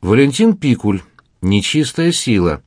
Валентин Пикуль. Нечистая сила.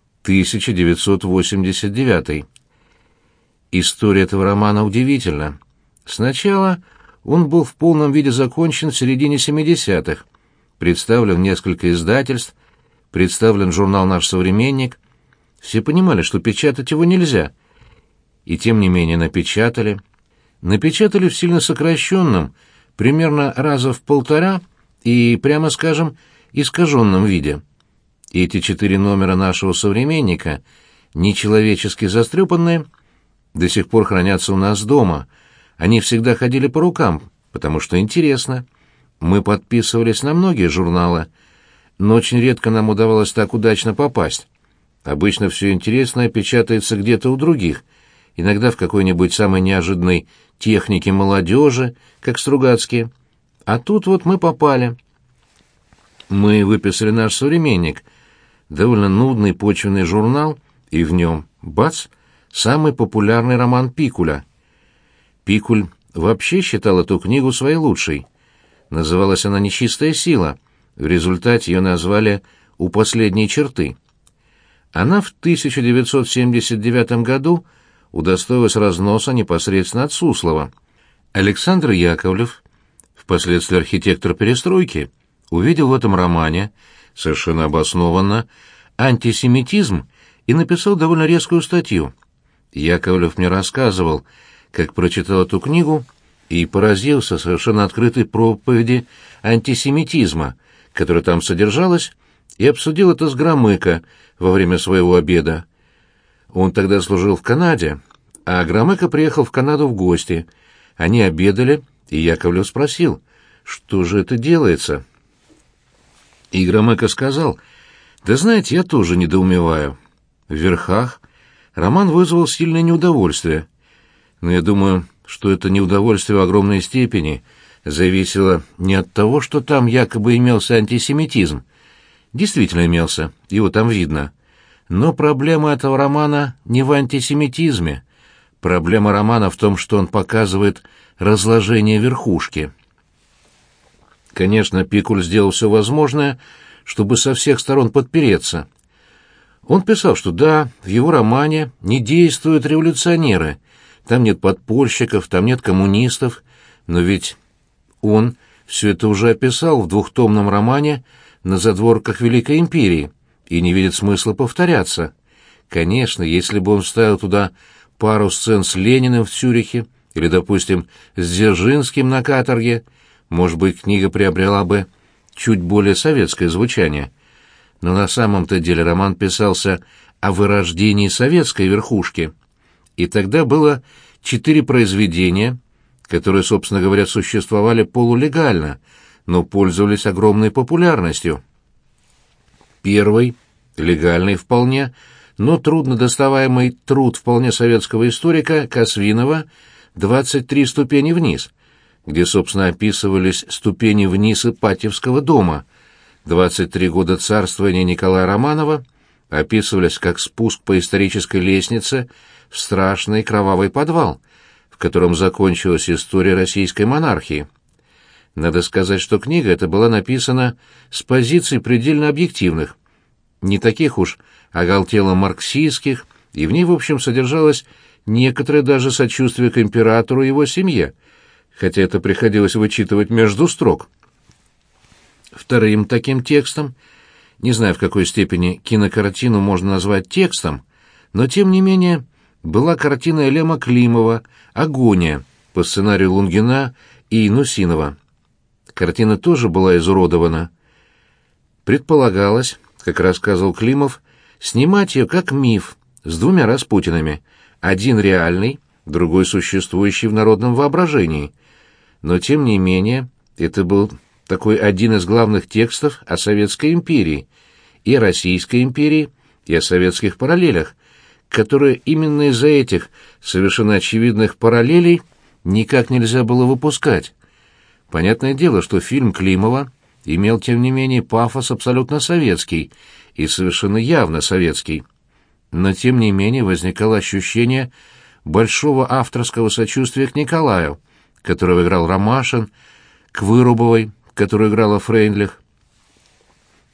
1989. История этого романа удивительна. Сначала он был в полном виде закончен в середине 70-х. Представлен несколько издательств, представлен журнал «Наш современник». Все понимали, что печатать его нельзя. И тем не менее напечатали. Напечатали в сильно сокращенном, примерно раза в 1,5 и, прямо скажем, искаженном виде. И эти 4 номера нашего современника, нечеловечески застрепанные, до сих пор хранятся у нас дома. Они всегда ходили по рукам, потому что интересно. Мы подписывались на многие журналы, но очень редко нам удавалось так удачно попасть. Обычно все интересное печатается где-то у других, иногда в какой-нибудь самой неожиданной технике молодежи, как Стругацкие. А тут вот мы попали. Мы выписали «Наш современник», довольно нудный почвенный журнал, и в нем, бац, самый популярный роман Пикуля. Пикуль вообще считал эту книгу своей лучшей. Называлась она «Нечистая сила», в результате ее назвали «У последней черты». Она в 1979 году удостоилась разноса непосредственно от Суслова. Александр Яковлев, впоследствии архитектор перестройки, увидел в этом романе, совершенно обоснованно, антисемитизм и написал довольно резкую статью. Яковлев мне рассказывал, как прочитал эту книгу и поразился совершенно открытой проповеди антисемитизма, которая там содержалась, и обсудил это с Громыко во время своего обеда. Он тогда служил в Канаде, а Громыко приехал в Канаду в гости. Они обедали, и Яковлев спросил, что же это делается. И Громыко сказал: «Да знаете, я тоже недоумеваю. В верхах роман вызвал сильное неудовольствие, но я думаю, что это неудовольствие в огромной степени зависело не от того, что там якобы имелся антисемитизм. Действительно имелся, его там видно. Но проблема этого романа не в антисемитизме. Проблема романа в том, что он показывает разложение верхушки». Конечно, Пикуль сделал все возможное, чтобы со всех сторон подпереться. Он писал, что да, в его романе не действуют революционеры, там нет подпольщиков, там нет коммунистов, но ведь он все это уже описал в 2-томном романе «На задворках Великой империи» и не видит смысла повторяться. Конечно, если бы он вставил туда пару сцен с Лениным в Цюрихе или, допустим, с Дзержинским на каторге, может быть, книга приобрела бы чуть более советское звучание. Но на самом-то деле роман писался о вырождении советской верхушки. И тогда было 4 произведения, которые, собственно говоря, существовали полулегально, но пользовались огромной популярностью. Первый, легальный вполне, но трудно доставаемый труд вполне советского историка Косвинова «23 ступени вниз», где, собственно, описывались ступени вниз Ипатьевского дома. 23 года царствования Николая Романова описывались как спуск по исторической лестнице в страшный кровавый подвал, в котором закончилась история российской монархии. Надо сказать, что книга эта была написана с позиций предельно объективных, не таких уж оголтело-марксистских, и в ней, в общем, содержалось некоторое даже сочувствие к императору и его семье, хотя это приходилось вычитывать между строк. Вторым таким текстом, не знаю, в какой степени кинокартину можно назвать текстом, но, тем не менее, была картина Лема Климова «Агония» по сценарию Лунгина и Нусинова. Картина тоже была изуродована. Предполагалось, как рассказывал Климов, снимать ее как миф с 2 Распутинами, один реальный, другой существующий в народном воображении. Но, тем не менее, это был такой один из главных текстов о Советской империи, и о Российской империи, и о советских параллелях, которые именно из-за этих совершенно очевидных параллелей никак нельзя было выпускать. Понятное дело, что фильм Климова имел, тем не менее, пафос абсолютно советский и совершенно явно советский. Но, тем не менее, возникало ощущение большого авторского сочувствия к Николаю, которого играл Ромашин, к Вырубовой, которую играла Фрейндлих.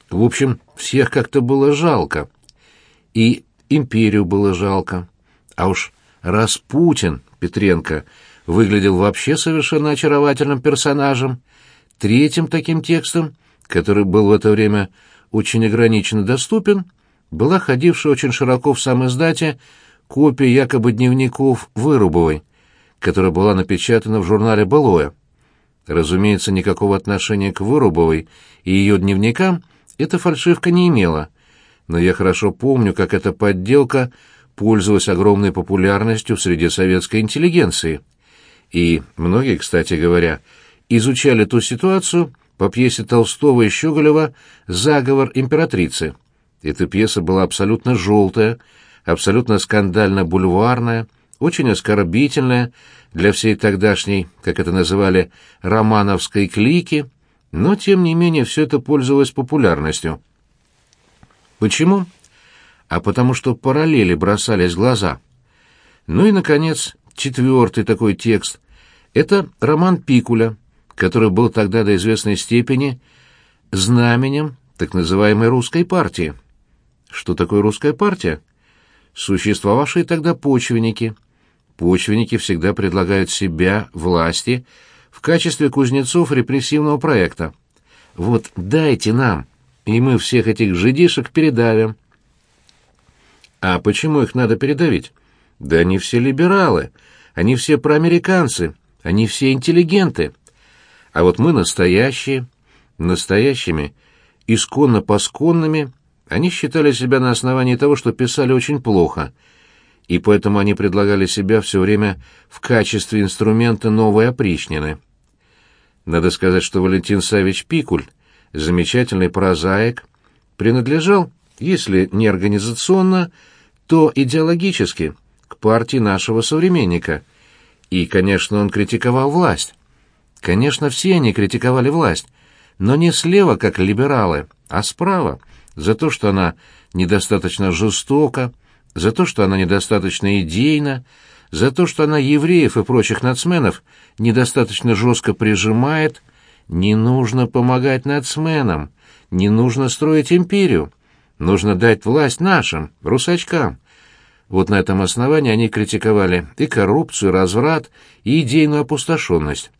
В общем, всех как-то было жалко. И империю было жалко. А уж Распутин, Петренко, выглядел вообще совершенно очаровательным персонажем. Третьим таким текстом, который был в это время очень ограниченно доступен, была ходившая очень широко в самиздате копия якобы дневников Вырубовой, которая была напечатана в журнале «Былое». Разумеется, никакого отношения к Вырубовой и ее дневникам эта фальшивка не имела, но я хорошо помню, как эта подделка пользовалась огромной популярностью среди советской интеллигенции. И многие, кстати говоря, изучали ту ситуацию по пьесе Толстого и Щеголева «Заговор императрицы». Эта пьеса была абсолютно желтая, абсолютно скандально-бульварная, очень оскорбительная для всей тогдашней, как это называли, романовской клики, но, тем не менее, все это пользовалось популярностью. Почему? А потому что параллели бросались в глаза. Ну и, наконец, четвертый такой текст — это роман Пикуля, который был тогда до известной степени знаменем так называемой русской партии. Что такое русская партия? Существовавшие тогда почвенники. Почвенники всегда предлагают себя власти в качестве кузнецов репрессивного проекта. Вот дайте нам, и мы всех этих жидишек передавим. А почему их надо передавить? Да они все либералы, они все проамериканцы, они все интеллигенты. А вот мы настоящие, настоящими, исконно-посконными, они считали себя на основании того, что писали очень плохо, и поэтому они предлагали себя все время в качестве инструмента новой опричнины. Надо сказать, что Валентин Саввич Пикуль, замечательный прозаик, принадлежал, если не организационно, то идеологически к партии нашего современника. И, конечно, он критиковал власть. Конечно, все они критиковали власть, но не слева, как либералы, а справа, за то, что она недостаточно жестока, за то, что она недостаточно идейна, за то, что она евреев и прочих нацменов недостаточно жестко прижимает. Не нужно помогать нацменам, не нужно строить империю, нужно дать власть нашим, русачкам. Вот на этом основании они критиковали и коррупцию, и разврат, и идейную опустошенность.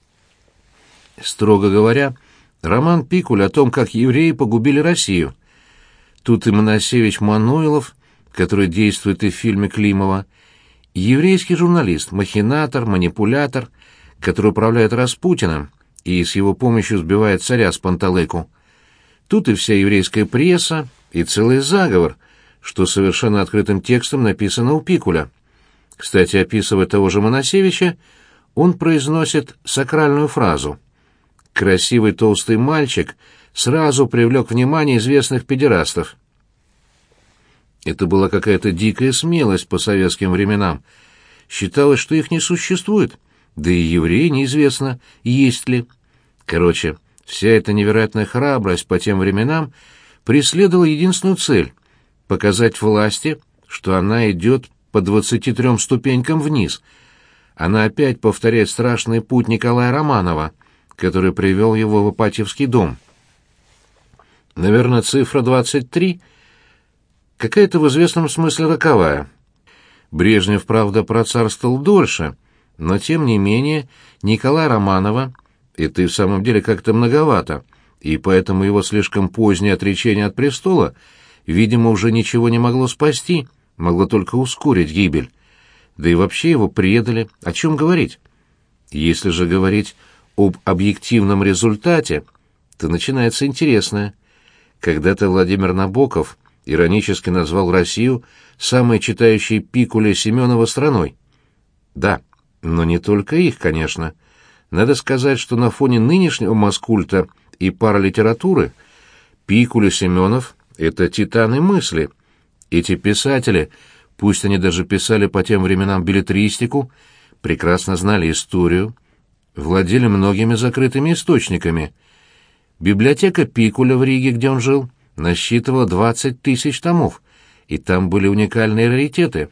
Строго говоря, роман Пикуль о том, как евреи погубили Россию. Тут и Моносевич Мануилов, который действует и в фильме Климова, еврейский журналист, махинатор, манипулятор, который управляет Распутиным и с его помощью сбивает царя с панталыку. Тут и вся еврейская пресса, и целый заговор, что совершенно открытым текстом написано у Пикуля. Кстати, описывая того же Моносевича, он произносит сакральную фразу: «Красивый толстый мальчик сразу привлек внимание известных педерастов». Это была какая-то дикая смелость по советским временам. Считалось, что их не существует, да и евреи неизвестно, есть ли. Короче, вся эта невероятная храбрость по тем временам преследовала единственную цель — показать власти, что она идет по 23 ступенькам вниз. Она опять повторяет страшный путь Николая Романова, который привел его в Ипатьевский дом. Наверное, цифра 23 какая-то в известном смысле роковая. Брежнев, правда, процарствовал дольше, но, тем не менее, Николая Романова это и в самом деле как-то многовато, и поэтому его слишком позднее отречение от престола, видимо, уже ничего не могло спасти, могло только ускорить гибель. Да и вообще его предали, о чем говорить? Если же говорить об объективном результате, то начинается интересное. Когда-то Владимир Набоков иронически назвал Россию самой читающей Пикуля Семенова страной. Да, но не только их, конечно. Надо сказать, что на фоне нынешнего маскульта и паралитературы Пикуль и Семенов — это титаны мысли. Эти писатели, пусть они даже писали по тем временам беллетристику, прекрасно знали историю, владели многими закрытыми источниками. Библиотека Пикуля в Риге, где он жил, насчитывала 20 тысяч томов, и там были уникальные раритеты.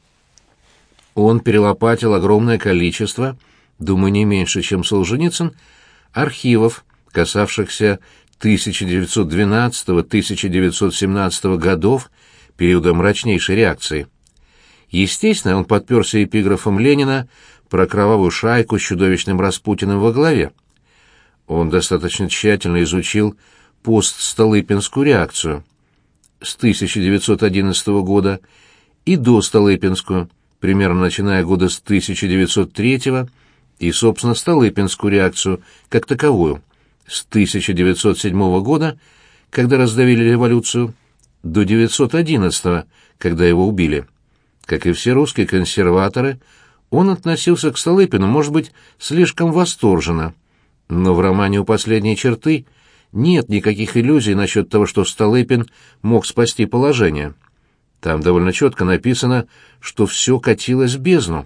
Он перелопатил огромное количество, думаю, не меньше, чем Солженицын, архивов, касавшихся 1912-1917 годов, периода мрачнейшей реакции. Естественно, он подперся эпиграфом Ленина про кровавую шайку с чудовищным Распутиным во главе. Он достаточно тщательно изучил постстолыпинскую реакцию с 1911 года и достолыпинскую, примерно начиная года с 1903 и, собственно, столыпинскую реакцию как таковую с 1907 года, когда раздавили революцию, до 1911, когда его убили. Как и все русские консерваторы, он относился к Столыпину, может быть, слишком восторженно, но в романе «У последней черты» нет никаких иллюзий насчет того, что Столыпин мог спасти положение. Там довольно четко написано, что все катилось в бездну.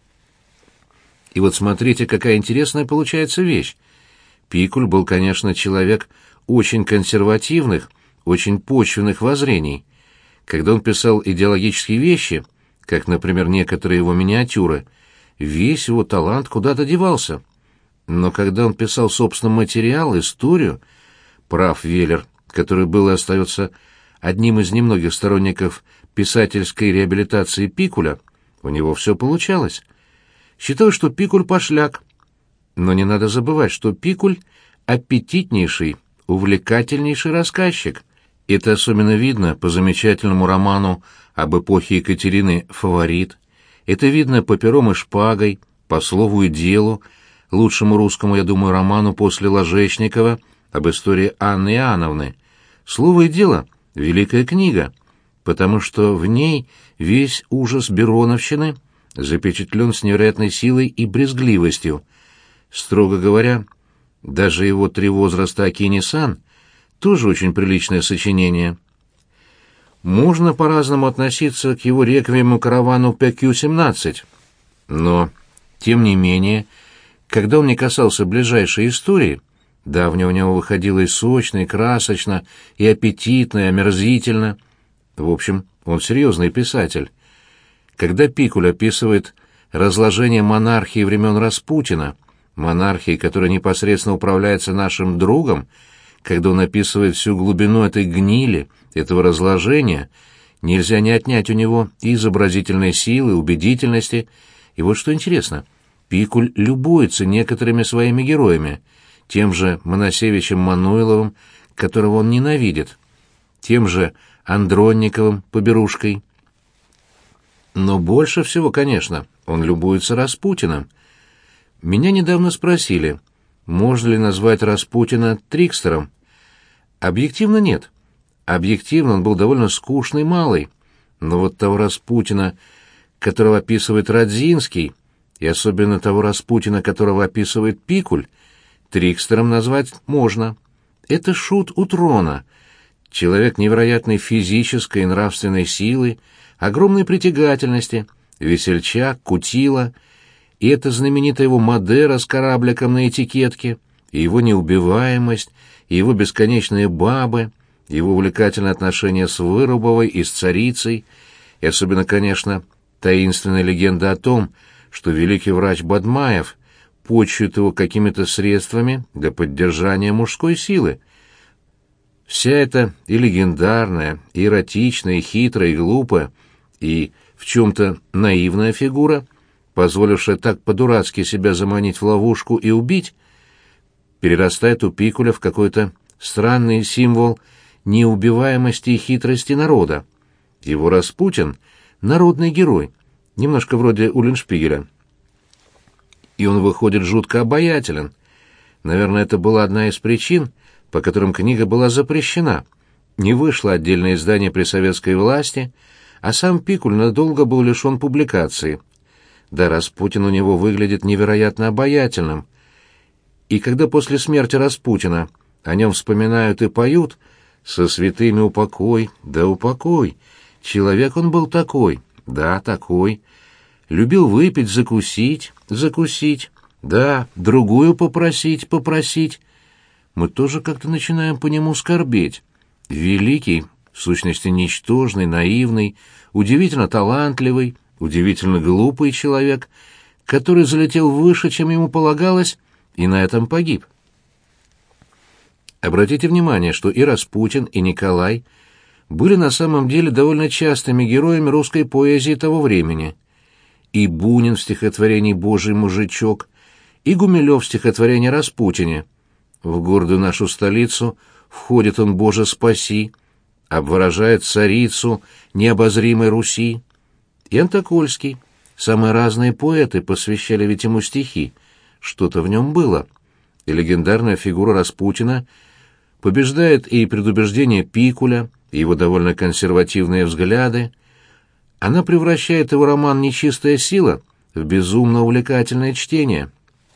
И вот смотрите, какая интересная получается вещь. Пикуль был, конечно, человек очень консервативных, очень почвенных воззрений. Когда он писал идеологические вещи, как, например, некоторые его миниатюры, весь его талант куда-то девался. Но когда он писал, собственно, материал, историю, прав Веллер, который был и остается одним из немногих сторонников писательской реабилитации Пикуля, у него все получалось. Считал, что Пикуль пошляк. Но не надо забывать, что Пикуль — аппетитнейший, увлекательнейший рассказчик. Это особенно видно по замечательному роману об эпохе Екатерины «Фаворит». Это видно по «Пером и шпагой», по «Слову и делу», лучшему русскому, я думаю, роману после Ложечникова об истории Анны Иоанновны. «Слово и дело» — великая книга, потому что в ней весь ужас Бероновщины запечатлен с невероятной силой и брезгливостью. Строго говоря, даже его «Три возраста Акини-сан» тоже очень приличное сочинение. Можно по-разному относиться к его реквиему каравану ПК-17, но, тем не менее, когда он не касался ближайшей истории, давнее у него выходило и сочно, и красочно, и аппетитно, и омерзительно. В общем, он серьезный писатель. Когда Пикуль описывает разложение монархии времен Распутина, монархии, которая непосредственно управляется нашим другом, когда он описывает всю глубину этой гнили, этого разложения, нельзя не отнять у него и изобразительной силы, убедительности. И вот что интересно, Пикуль любуется некоторыми своими героями, тем же Моносевичем Мануиловым, которого он ненавидит, тем же Андронниковым, Поберушкой. Но больше всего, конечно, он любуется Распутиным. Меня недавно спросили, можно ли назвать Распутина трикстером. Объективно нет. Объективно он был довольно скучный малый. Но вот того Распутина, которого описывает Радзинский, и особенно того Распутина, которого описывает Пикуль, трикстером назвать можно. Это шут у трона. Человек невероятной физической и нравственной силы, огромной притягательности, весельчак, кутила, и эта знаменитая его Мадера с корабликом на этикетке, и его неубиваемость, и его бесконечные бабы, его увлекательное отношение с Вырубовой и с царицей, и особенно, конечно, таинственная легенда о том, что великий врач Бадмаев почует его какими-то средствами для поддержания мужской силы. Вся эта и легендарная, и эротичная, и хитрая, и глупая, и в чем-то наивная фигура, позволившая так по-дурацки себя заманить в ловушку и убить, перерастает у Пикуля в какой-то странный символ неубиваемости и хитрости народа. Его Распутин — народный герой, немножко вроде Уллиншпигеля. И он выходит жутко обаятелен. Наверное, это была одна из причин, по которым книга была запрещена. Не вышло отдельное издание при советской власти, а сам Пикуль надолго был лишен публикации. Да, Распутин у него выглядит невероятно обаятельным. И когда после смерти Распутина о нем вспоминают и поют «Со святыми упокой, да упокой», человек он был такой, да, такой. Любил выпить, закусить, закусить, да, другую попросить, попросить. Мы тоже как-то начинаем по нему скорбеть. Великий, в сущности ничтожный, наивный, удивительно талантливый, удивительно глупый человек, который залетел выше, чем ему полагалось, и на этом погиб. Обратите внимание, что и Распутин, и Николай были на самом деле довольно частыми героями русской поэзии того времени. И Бунин в стихотворении «Божий мужичок», и Гумилев в стихотворении «Распутине». В гордую нашу столицу входит он, Боже, спаси, обворожает царицу необозримой Руси. И Антокольский. Самые разные поэты посвящали ведь ему стихи. Что-то в нем было. И легендарная фигура Распутина побеждает и предубеждение Пикуля, и его довольно консервативные взгляды. Она превращает его роман «Нечистая сила» в безумно увлекательное чтение.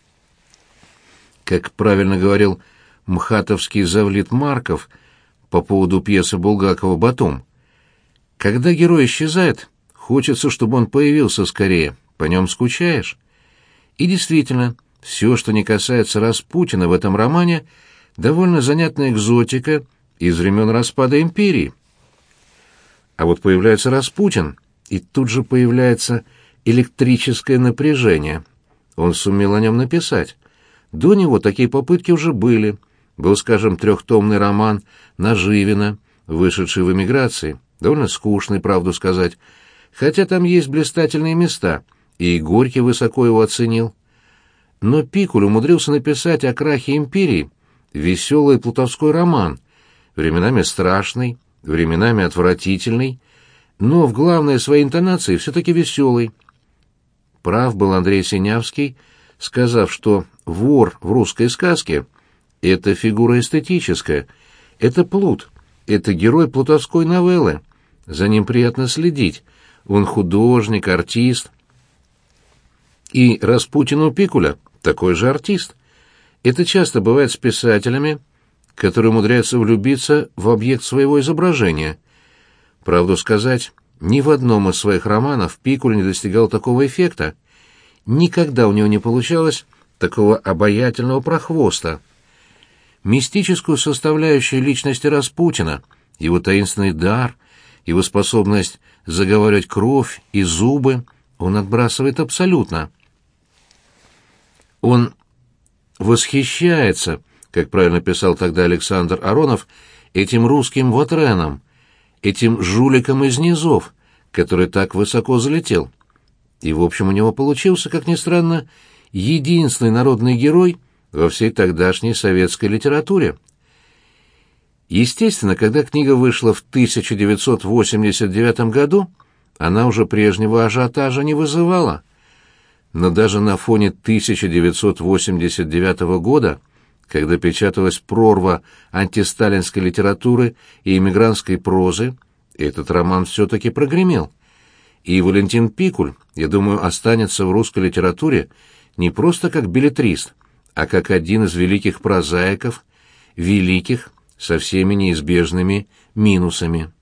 Как правильно говорил мхатовский завлит Марков по поводу пьесы Булгакова «Батум», когда герой исчезает, хочется, чтобы он появился скорее, по нем скучаешь. И действительно, все, что не касается Распутина в этом романе, довольно занятная экзотика из времен распада империи. А вот появляется Распутин, и тут же появляется электрическое напряжение. Он сумел о нем написать. До него такие попытки уже были. Был, скажем, трехтомный роман Наживина, вышедший в эмиграции, довольно скучный, правду сказать, хотя там есть блистательные места, и Горький высоко его оценил. Но Пикуль умудрился написать о крахе империи веселый плутовской роман, временами страшный, временами отвратительный, но в главной своей интонации все-таки веселый. Прав был Андрей Синявский, сказав, что вор в русской сказке — это фигура эстетическая, это плут, это герой плутовской новеллы, за ним приятно следить, он художник, артист. И Распутин у Пикуля такой же артист. Это часто бывает с писателями, которые умудряются влюбиться в объект своего изображения. Правду сказать, ни в одном из своих романов Пикуль не достигал такого эффекта. Никогда у него не получалось такого обаятельного прохвоста. Мистическую составляющую личности Распутина, его таинственный дар, его способность заговаривать кровь и зубы он отбрасывает абсолютно. Он восхищается, как правильно писал тогда Александр Аронов, этим русским Вотреном, этим жуликом из низов, который так высоко залетел. И, в общем, у него получился, как ни странно, единственный народный герой во всей тогдашней советской литературе. Естественно, когда книга вышла в 1989 году, она уже прежнего ажиотажа не вызывала. Но даже на фоне 1989 года, когда печаталась прорва антисталинской литературы и эмигрантской прозы, этот роман все-таки прогремел. И Валентин Пикуль, я думаю, останется в русской литературе не просто как беллетрист, а как один из великих прозаиков, великих со всеми неизбежными минусами.